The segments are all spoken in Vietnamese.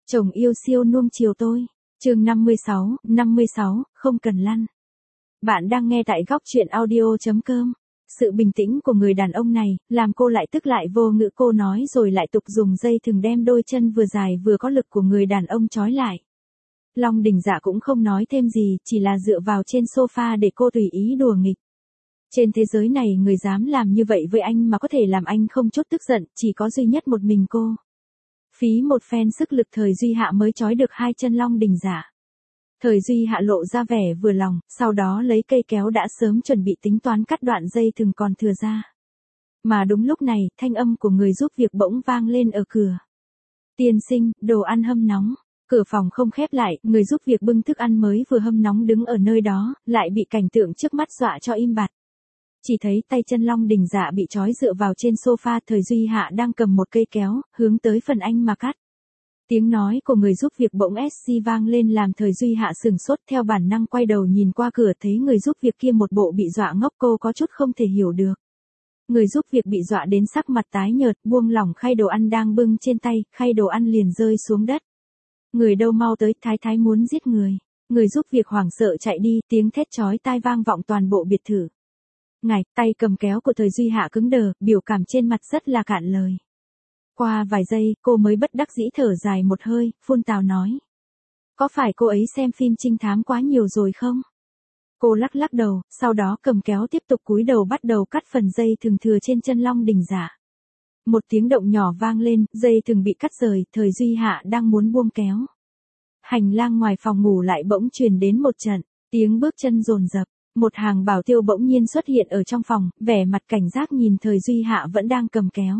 Chồng yêu siêu nuông chiều tôi. Chương 56, không cần lăn. Bạn đang nghe tại góc truyện audio.com. Sự bình tĩnh của người đàn ông này, làm cô lại tức lại vô ngữ. Cô nói rồi lại tục dùng dây thừng đem đôi chân vừa dài vừa có lực của người đàn ông trói lại. Long Đình Dạ cũng không nói thêm gì, chỉ là dựa vào trên sofa để cô tùy ý đùa nghịch. Trên thế giới này người dám làm như vậy với anh mà có thể làm anh không chút tức giận, chỉ có duy nhất một mình cô. Phí một phen sức lực Thời Duy Hạ mới trói được hai chân Long Đình Dạ. Thời Duy Hạ lộ ra vẻ vừa lòng, sau đó lấy cây kéo đã sớm chuẩn bị tính toán cắt đoạn dây thừng còn thừa ra. Mà đúng lúc này, thanh âm của người giúp việc bỗng vang lên ở cửa. Tiên sinh, đồ ăn hâm nóng. Cửa phòng không khép lại, người giúp việc bưng thức ăn mới vừa hâm nóng đứng ở nơi đó, lại bị cảnh tượng trước mắt dọa cho im bặt. Chỉ thấy tay chân Long Đình Dạ bị trói dựa vào trên sofa, Thời Duy Hạ đang cầm một cây kéo, hướng tới phần anh mà cắt. Tiếng nói của người giúp việc bỗng SC vang lên làm Thời Duy Hạ sừng sốt, theo bản năng quay đầu nhìn qua cửa thấy người giúp việc kia một bộ bị dọa ngốc. Cô có chút không thể hiểu được. Người giúp việc bị dọa đến sắc mặt tái nhợt, buông lỏng khay đồ ăn đang bưng trên tay, khay đồ ăn liền rơi xuống đất. Người đâu mau tới, thái muốn giết người. Người giúp việc hoảng sợ chạy đi, tiếng thét chói tai vang vọng toàn bộ biệt thự. Ngài, tay cầm kéo của Thời Duy Hạ cứng đờ, biểu cảm trên mặt rất là cạn lời. Qua vài giây, cô mới bất đắc dĩ thở dài một hơi, phun tào nói. Có phải cô ấy xem phim trinh thám quá nhiều rồi không? Cô lắc đầu, sau đó cầm kéo tiếp tục cúi đầu bắt đầu cắt phần dây thừng thừa trên chân Long Đình Dạ. Một tiếng động nhỏ vang lên, dây thừng bị cắt rời, Thời Duy Hạ đang muốn buông kéo. Hành lang ngoài phòng ngủ lại bỗng truyền đến một trận, tiếng bước chân dồn dập. Một hàng bảo tiêu bỗng nhiên xuất hiện ở trong phòng, vẻ mặt cảnh giác nhìn Thời Duy Hạ vẫn đang cầm kéo.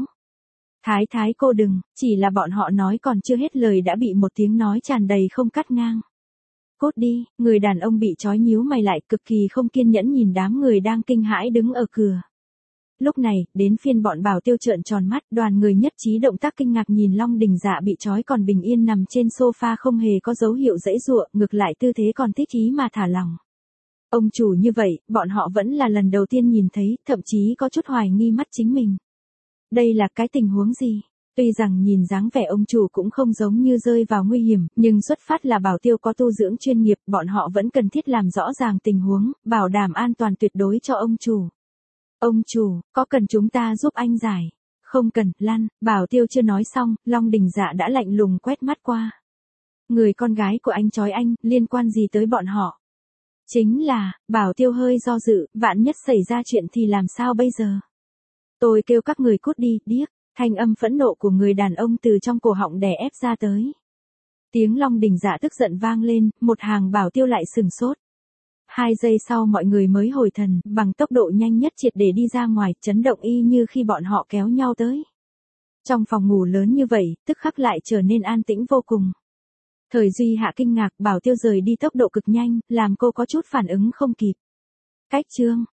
Thái cô đừng, chỉ là bọn họ nói còn chưa hết lời đã bị một tiếng nói tràn đầy không cắt ngang. Cốt đi, người đàn ông bị trói nhíu mày lại, cực kỳ không kiên nhẫn nhìn đám người đang kinh hãi đứng ở cửa. Lúc này, đến phiên bọn bảo tiêu trợn tròn mắt, đoàn người nhất trí động tác kinh ngạc nhìn Long Đình Dạ bị trói còn bình yên nằm trên sofa không hề có dấu hiệu giãy giụa, ngược lại tư thế còn thích ý mà thả lỏng. Ông chủ như vậy, bọn họ vẫn là lần đầu tiên nhìn thấy, thậm chí có chút hoài nghi mắt chính mình. Đây là cái tình huống gì? Tuy rằng nhìn dáng vẻ ông chủ cũng không giống như rơi vào nguy hiểm, nhưng xuất phát là bảo tiêu có tu dưỡng chuyên nghiệp, bọn họ vẫn cần thiết làm rõ ràng tình huống, bảo đảm an toàn tuyệt đối cho ông chủ. Ông chủ, có cần chúng ta giúp anh giải? Không cần, lăn, bảo tiêu chưa nói xong, Long Đình Dạ đã lạnh lùng quét mắt qua. Người con gái của anh trói anh, liên quan gì tới bọn họ? Chính là, bảo tiêu hơi do dự, vạn nhất xảy ra chuyện thì làm sao bây giờ? Tôi kêu các người cút đi, điếc, thanh âm phẫn nộ của người đàn ông từ trong cổ họng đè ép ra tới. Tiếng Long Đình Dạ tức giận vang lên, một hàng bảo tiêu lại sừng sốt. 2 giây sau mọi người mới hồi thần, bằng tốc độ nhanh nhất triệt để đi ra ngoài, chấn động y như khi bọn họ kéo nhau tới. Trong phòng ngủ lớn như vậy, tức khắc lại trở nên an tĩnh vô cùng. Thời Duy Hạ kinh ngạc, bảo tiêu rời đi tốc độ cực nhanh, làm cô có chút phản ứng không kịp. Cách chương,